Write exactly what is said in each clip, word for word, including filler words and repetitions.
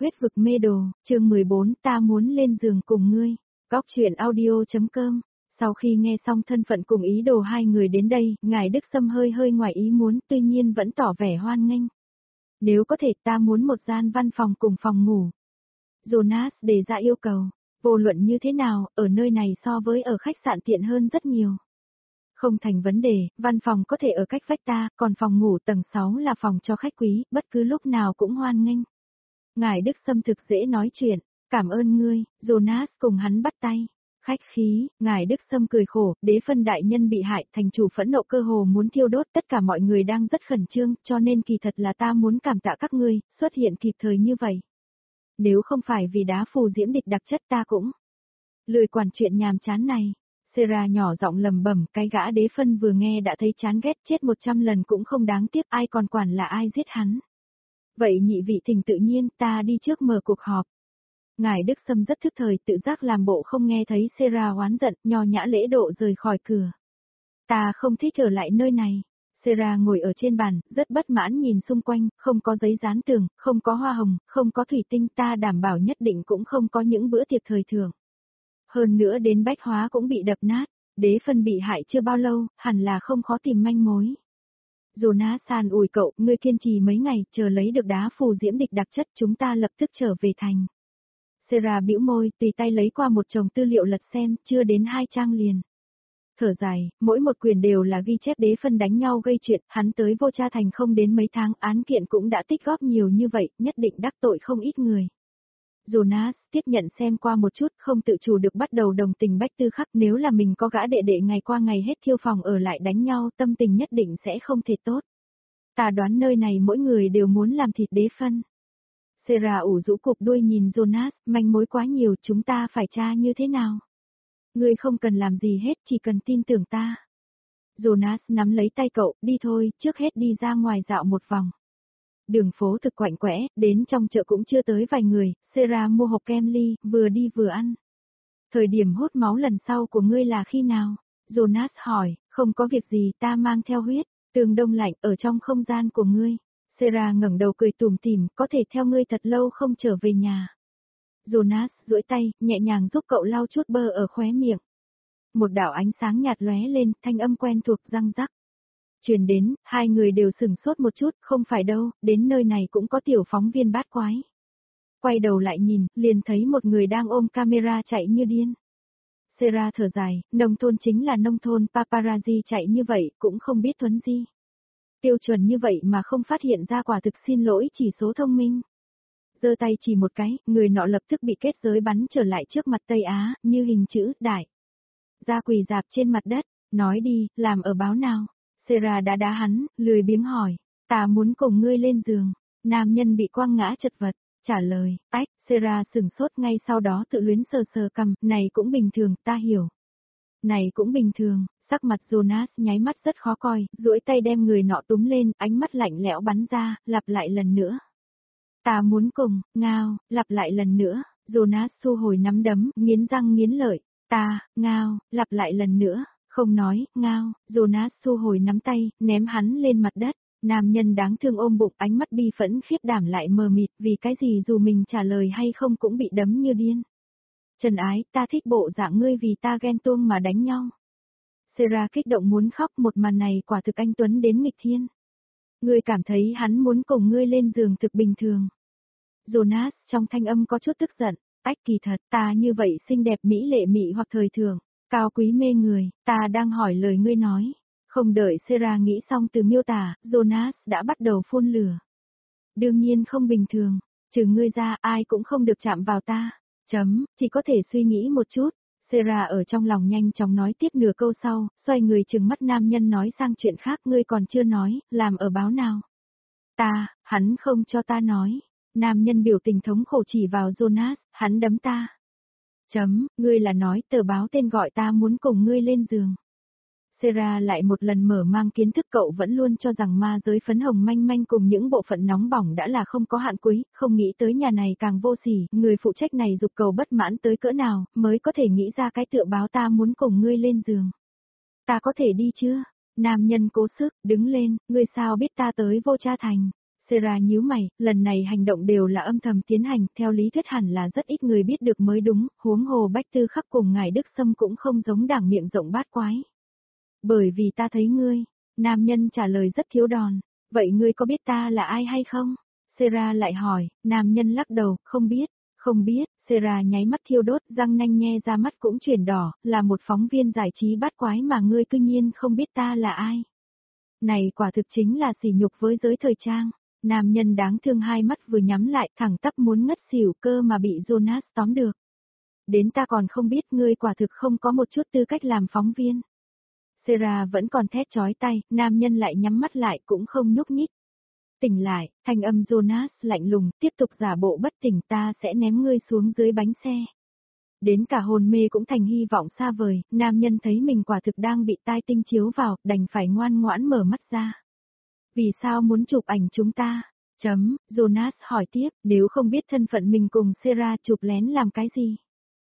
Huyết vực mê đồ, chương mười bốn, ta muốn lên giường cùng ngươi. Góc truyện audio.com. Sau khi nghe xong thân phận cùng ý đồ hai người đến đây, ngài Đức Sâm hơi hơi ngoài ý muốn, tuy nhiên vẫn tỏ vẻ hoan nghênh. Nếu có thể, ta muốn một gian văn phòng cùng phòng ngủ. Jonas đề ra yêu cầu. Vô luận như thế nào, ở nơi này so với ở khách sạn tiện hơn rất nhiều. Không thành vấn đề, văn phòng có thể ở cách vách ta, còn phòng ngủ tầng sáu là phòng cho khách quý, bất cứ lúc nào cũng hoan nghênh. Ngài Đức Sâm thực dễ nói chuyện, cảm ơn ngươi, Jonas cùng hắn bắt tay. Khách khí, ngài Đức Sâm cười khổ, đế phân đại nhân bị hại, thành chủ phẫn nộ cơ hồ muốn thiêu đốt, tất cả mọi người đang rất khẩn trương, cho nên kỳ thật là ta muốn cảm tạ các ngươi, xuất hiện kịp thời như vậy. Nếu không phải vì đá phù diễm địch đặc chất ta cũng lười quản chuyện nhàm chán này. Sarah nhỏ giọng lầm bẩm, cái gã đế phân vừa nghe đã thấy chán ghét, chết một trăm lần cũng không đáng tiếc, ai còn quản là ai giết hắn. Vậy nhị vị thỉnh tự nhiên, ta đi trước mở cuộc họp. Ngài Đức Sâm rất thức thời, tự giác làm bộ không nghe thấy Sarah oán giận, nho nhã lễ độ rời khỏi cửa. Ta không thích ở lại nơi này. Sarah ngồi ở trên bàn, rất bất mãn nhìn xung quanh, không có giấy dán tường, không có hoa hồng, không có thủy tinh, ta đảm bảo nhất định cũng không có những bữa tiệc thời thượng. Hơn nữa đến bách hóa cũng bị đập nát, đế phân bị hại chưa bao lâu, hẳn là không khó tìm manh mối. Jonas an ủi cậu, ngươi kiên trì mấy ngày, chờ lấy được đá phù diễm địch đặc chất, chúng ta lập tức trở về thành. Sarah bĩu môi, tùy tay lấy qua một chồng tư liệu lật xem, chưa đến hai trang liền. Thở dài, mỗi một quyền đều là ghi chép đế phân đánh nhau gây chuyện, hắn tới Vô Cha Thành không đến mấy tháng, án kiện cũng đã tích góp nhiều như vậy, nhất định đắc tội không ít người. Jonas tiếp nhận xem qua một chút, không tự chủ được bắt đầu đồng tình bách tư khắc, nếu là mình có gã đệ đệ ngày qua ngày hết thiêu phòng ở lại đánh nhau, tâm tình nhất định sẽ không thể tốt. Ta đoán nơi này mỗi người đều muốn làm thịt đế phân. Sarah ủ rũ cục đuôi nhìn Jonas, manh mối quá nhiều, chúng ta phải tra như thế nào? Ngươi không cần làm gì hết, chỉ cần tin tưởng ta. Jonas nắm lấy tay cậu, đi thôi, trước hết đi ra ngoài dạo một vòng. Đường phố thực quạnh quẽ, đến trong chợ cũng chưa tới vài người, Sarah mua hộp kem ly, vừa đi vừa ăn. Thời điểm hút máu lần sau của ngươi là khi nào? Jonas hỏi, không có việc gì, ta mang theo huyết, tường đông lạnh ở trong không gian của ngươi. Sarah ngẩng đầu cười tủm tỉm, có thể theo ngươi thật lâu không trở về nhà. Jonas duỗi tay, nhẹ nhàng giúp cậu lau chút bơ ở khóe miệng. Một đạo ánh sáng nhạt lóe lên, thanh âm quen thuộc răng rắc. Truyền đến, hai người đều sửng sốt một chút, không phải đâu, đến nơi này cũng có tiểu phóng viên bát quái. Quay đầu lại nhìn, liền thấy một người đang ôm camera chạy như điên. Sarah thở dài, nông thôn chính là nông thôn, paparazzi chạy như vậy, cũng không biết thuấn di. Tiêu chuẩn như vậy mà không phát hiện ra, quả thực xin lỗi chỉ số thông minh. Giơ tay chỉ một cái, người nọ lập tức bị kết giới bắn trở lại trước mặt Tây Á, như hình chữ đại. Ra quỳ dạp trên mặt đất, nói đi, làm ở báo nào? Sarah đã đá hắn, lười biếng hỏi, ta muốn cùng ngươi lên giường. Nam nhân bị quăng ngã chật vật, trả lời, ách, Sarah sửng sốt ngay sau đó tự luyến sờ sờ cằm, này cũng bình thường, ta hiểu. Này cũng bình thường, sắc mặt Jonas nháy mắt rất khó coi, duỗi tay đem người nọ túm lên, ánh mắt lạnh lẽo bắn ra, lặp lại lần nữa. Ta muốn cùng, ngao, lặp lại lần nữa, Jonas thu hồi nắm đấm, nghiến răng nghiến lợi, ta, ngao, lặp lại lần nữa. Không nói, ngao, Jonas thu hồi nắm tay, ném hắn lên mặt đất. Nam nhân đáng thương ôm bụng, ánh mắt bi phẫn khiếp đảm lại mờ mịt, vì cái gì dù mình trả lời hay không cũng bị đấm như điên. Trần ái, ta thích bộ dạng ngươi vì ta ghen tuông mà đánh nhau. Sarah kích động muốn khóc, một màn này quả thực anh tuấn đến nghịch thiên. Ngươi cảm thấy hắn muốn cùng ngươi lên giường thực bình thường. Jonas trong thanh âm có chút tức giận, ách kỳ thật, ta như vậy xinh đẹp mỹ lệ mị hoặc thời thường. Cao quý mê người, ta đang hỏi lời ngươi nói. Không đợi Sarah nghĩ xong từ miêu tả, Jonas đã bắt đầu phun lửa. Đương nhiên không bình thường, trừ ngươi ra ai cũng không được chạm vào ta. Chấm, chỉ có thể suy nghĩ một chút. Sarah ở trong lòng nhanh chóng nói tiếp nửa câu sau, xoay người trừng mắt nam nhân nói sang chuyện khác, ngươi còn chưa nói, làm ở báo nào. Ta, hắn không cho ta nói. Nam nhân biểu tình thống khổ chỉ vào Jonas, hắn đấm ta. Chấm, ngươi là nói tờ báo tên gọi ta muốn cùng ngươi lên giường. Sarah lại một lần mở mang kiến thức, cậu vẫn luôn cho rằng ma giới phấn hồng manh manh cùng những bộ phận nóng bỏng đã là không có hạn quý, không nghĩ tới nhà này càng vô sỉ, người phụ trách này dục cầu bất mãn tới cỡ nào, mới có thể nghĩ ra cái tựa báo ta muốn cùng ngươi lên giường. Ta có thể đi chưa? Nam nhân cố sức, đứng lên, ngươi sao biết ta tới Vô Cha Thành? Sarah nhíu mày, lần này hành động đều là âm thầm tiến hành, theo lý thuyết hẳn là rất ít người biết được mới đúng, huống hồ Bách Tư Khắc cùng ngài Đức Sâm cũng không giống đảng miệng rộng bát quái. Bởi vì ta thấy ngươi, nam nhân trả lời rất thiếu đòn, vậy ngươi có biết ta là ai hay không? Sarah lại hỏi, nam nhân lắc đầu, không biết, không biết, Sarah nháy mắt thiêu đốt, răng nanh nhe ra mắt cũng chuyển đỏ, là một phóng viên giải trí bát quái mà ngươi cư nhiên không biết ta là ai. Này quả thực chính là sỉ nhục với giới thời trang. Nam nhân đáng thương hai mắt vừa nhắm lại thẳng tắp muốn ngất xỉu cơ mà bị Jonas tóm được. Đến ta còn không biết ngươi quả thực không có một chút tư cách làm phóng viên. Sarah vẫn còn thét chói tay, nam nhân lại nhắm mắt lại cũng không nhúc nhích. Tỉnh lại, thanh âm Jonas lạnh lùng, tiếp tục giả bộ bất tỉnh ta sẽ ném ngươi xuống dưới bánh xe. Đến cả hồn mê cũng thành hy vọng xa vời, nam nhân thấy mình quả thực đang bị tai tinh chiếu vào, đành phải ngoan ngoãn mở mắt ra. Vì sao muốn chụp ảnh chúng ta? Chấm, Jonas hỏi tiếp, nếu không biết thân phận mình cùng Sarah chụp lén làm cái gì?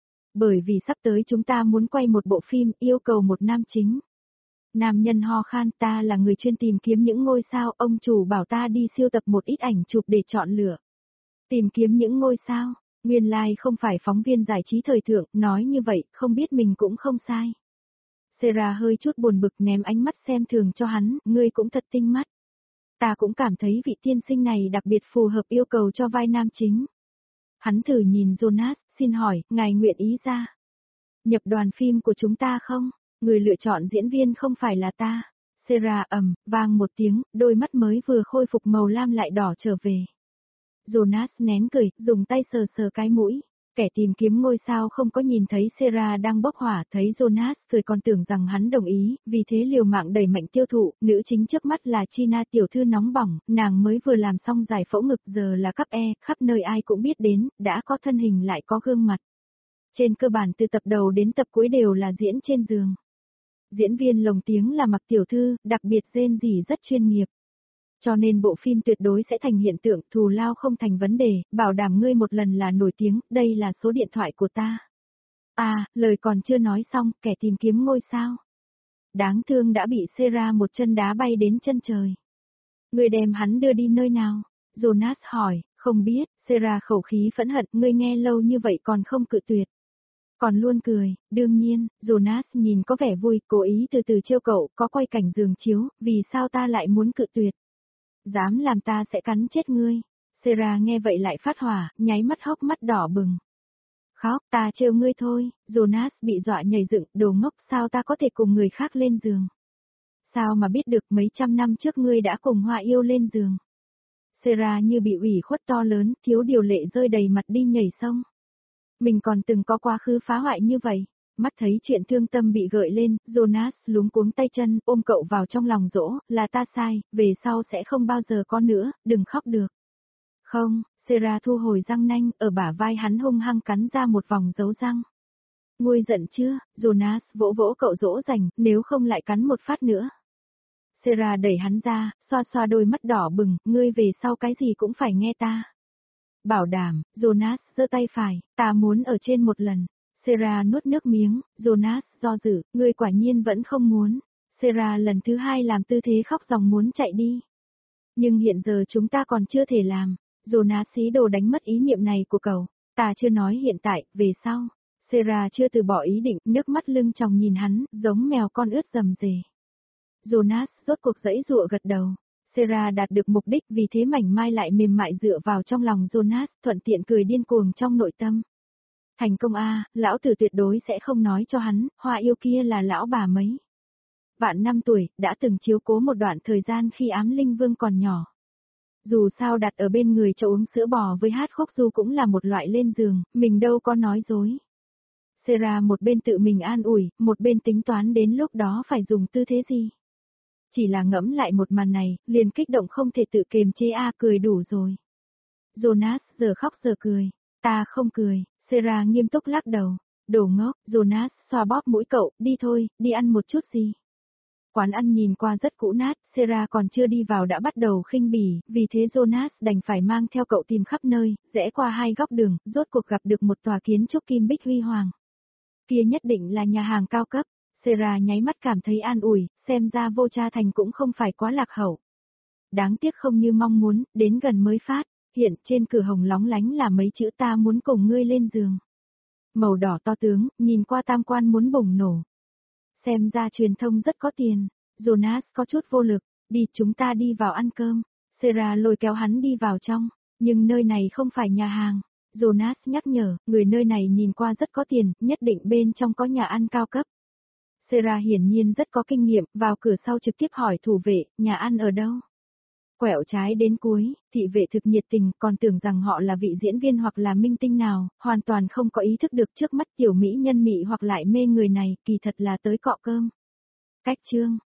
Bởi vì sắp tới chúng ta muốn quay một bộ phim, yêu cầu một nam chính. Nam nhân ho khan, ta là người chuyên tìm kiếm những ngôi sao, ông chủ bảo ta đi siêu tập một ít ảnh chụp để chọn lựa. Tìm kiếm những ngôi sao, nguyên lai like không phải phóng viên giải trí thời thượng, nói như vậy, không biết mình cũng không sai. Sarah hơi chút buồn bực ném ánh mắt xem thường cho hắn, ngươi cũng thật tinh mắt. Ta cũng cảm thấy vị tiên sinh này đặc biệt phù hợp yêu cầu cho vai nam chính. Hắn thử nhìn Jonas, xin hỏi, ngài nguyện ý ra nhập đoàn phim của chúng ta không? Người lựa chọn diễn viên không phải là ta. Sarah ầm, vang một tiếng, đôi mắt mới vừa khôi phục màu lam lại đỏ trở về. Jonas nén cười, dùng tay sờ sờ cái mũi. Kẻ tìm kiếm ngôi sao không có nhìn thấy Sarah đang bốc hỏa, thấy Jonas cười còn tưởng rằng hắn đồng ý, vì thế liều mạng đẩy mạnh tiêu thụ, nữ chính trước mắt là China tiểu thư nóng bỏng, nàng mới vừa làm xong giải phẫu ngực giờ là cấp E, khắp nơi ai cũng biết đến, đã có thân hình lại có gương mặt. Trên cơ bản từ tập đầu đến tập cuối đều là diễn trên giường. Diễn viên lồng tiếng là Mặc tiểu thư, đặc biệt rên rỉ rất chuyên nghiệp. Cho nên bộ phim tuyệt đối sẽ thành hiện tượng, thù lao không thành vấn đề, bảo đảm ngươi một lần là nổi tiếng, đây là số điện thoại của ta. À, lời còn chưa nói xong, kẻ tìm kiếm ngôi sao. Đáng thương đã bị Sarah một chân đá bay đến chân trời. Ngươi đem hắn đưa đi nơi nào? Jonas hỏi, không biết, Sarah khẩu khí phẫn hận, ngươi nghe lâu như vậy còn không cự tuyệt. Còn luôn cười, đương nhiên, Jonas nhìn có vẻ vui, cố ý từ từ trêu cậu, có quay cảnh giường chiếu, vì sao ta lại muốn cự tuyệt? Dám làm ta sẽ cắn chết ngươi. Sarah nghe vậy lại phát hỏa, nháy mắt hốc mắt đỏ bừng. Khóc, ta trêu ngươi thôi, Jonas bị dọa nhảy dựng, đồ ngốc sao ta có thể cùng người khác lên giường. Sao mà biết được mấy trăm năm trước ngươi đã cùng Hoa yêu lên giường. Sarah như bị ủy khuất to lớn, thiếu điều lệ rơi đầy mặt đi nhảy sông. Mình còn từng có quá khứ phá hoại như vậy. Mắt thấy chuyện thương tâm bị gợi lên, Jonas luống cuống tay chân, ôm cậu vào trong lòng dỗ, là ta sai, về sau sẽ không bao giờ có nữa, đừng khóc được. Không, Sarah thu hồi răng nanh, ở bả vai hắn hung hăng cắn ra một vòng dấu răng. Nguôi giận chưa, Jonas vỗ vỗ cậu dỗ dành, nếu không lại cắn một phát nữa. Sarah đẩy hắn ra, xoa xoa đôi mắt đỏ bừng, ngươi về sau cái gì cũng phải nghe ta. Bảo đảm, Jonas giơ tay phải, ta muốn ở trên một lần. Sarah nuốt nước miếng, Jonas do dự, ngươi quả nhiên vẫn không muốn. Sarah lần thứ hai làm tư thế khóc ròng muốn chạy đi. Nhưng hiện giờ chúng ta còn chưa thể làm. Jonas xí đồ đánh mất ý niệm này của cậu. Ta chưa nói hiện tại, về sau. Sarah chưa từ bỏ ý định, nước mắt lưng tròng nhìn hắn, giống mèo con ướt rầm rề. Jonas rốt cuộc dãy dụa gật đầu. Sarah đạt được mục đích vì thế mảnh mai lại mềm mại dựa vào trong lòng Jonas, thuận tiện cười điên cuồng trong nội tâm. Thành công a, lão tử tuyệt đối sẽ không nói cho hắn, Hoa yêu kia là lão bà mấy. Vạn năm tuổi, đã từng chiếu cố một đoạn thời gian khi Ám Linh Vương còn nhỏ. Dù sao đặt ở bên người cho uống sữa bò với hát khúc du cũng là một loại lên giường, mình đâu có nói dối. Sarah một bên tự mình an ủi, một bên tính toán đến lúc đó phải dùng tư thế gì. Chỉ là ngẫm lại một màn này, liền kích động không thể tự kiềm chế a cười đủ rồi. Jonas giờ khóc giờ cười, ta không cười, Sarah nghiêm túc lắc đầu, đồ ngốc, Jonas xoa bóp mũi cậu, đi thôi, đi ăn một chút gì. Quán ăn nhìn qua rất cũ nát, Sarah còn chưa đi vào đã bắt đầu khinh bỉ, vì thế Jonas đành phải mang theo cậu tìm khắp nơi, rẽ qua hai góc đường, rốt cuộc gặp được một tòa kiến trúc kim bích huy hoàng. Kia nhất định là nhà hàng cao cấp. Sarah nháy mắt cảm thấy an ủi, xem ra Vô Cha Thành cũng không phải quá lạc hậu. Đáng tiếc không như mong muốn, đến gần mới phát, hiện trên cửa hồng lóng lánh là mấy chữ ta muốn cùng ngươi lên giường. Màu đỏ to tướng, nhìn qua tam quan muốn bùng nổ. Xem ra truyền thông rất có tiền. Jonas có chút vô lực, đi chúng ta đi vào ăn cơm. Sarah lôi kéo hắn đi vào trong, nhưng nơi này không phải nhà hàng. Jonas nhắc nhở, người nơi này nhìn qua rất có tiền, nhất định bên trong có nhà ăn cao cấp. Sarah hiển nhiên rất có kinh nghiệm, vào cửa sau trực tiếp hỏi thủ vệ, nhà ăn ở đâu? Quẹo trái đến cuối, thị vệ thực nhiệt tình, còn tưởng rằng họ là vị diễn viên hoặc là minh tinh nào, hoàn toàn không có ý thức được trước mắt tiểu mỹ nhân mị hoặc lại mê người này, kỳ thật là tới cọ cơm. Cách chương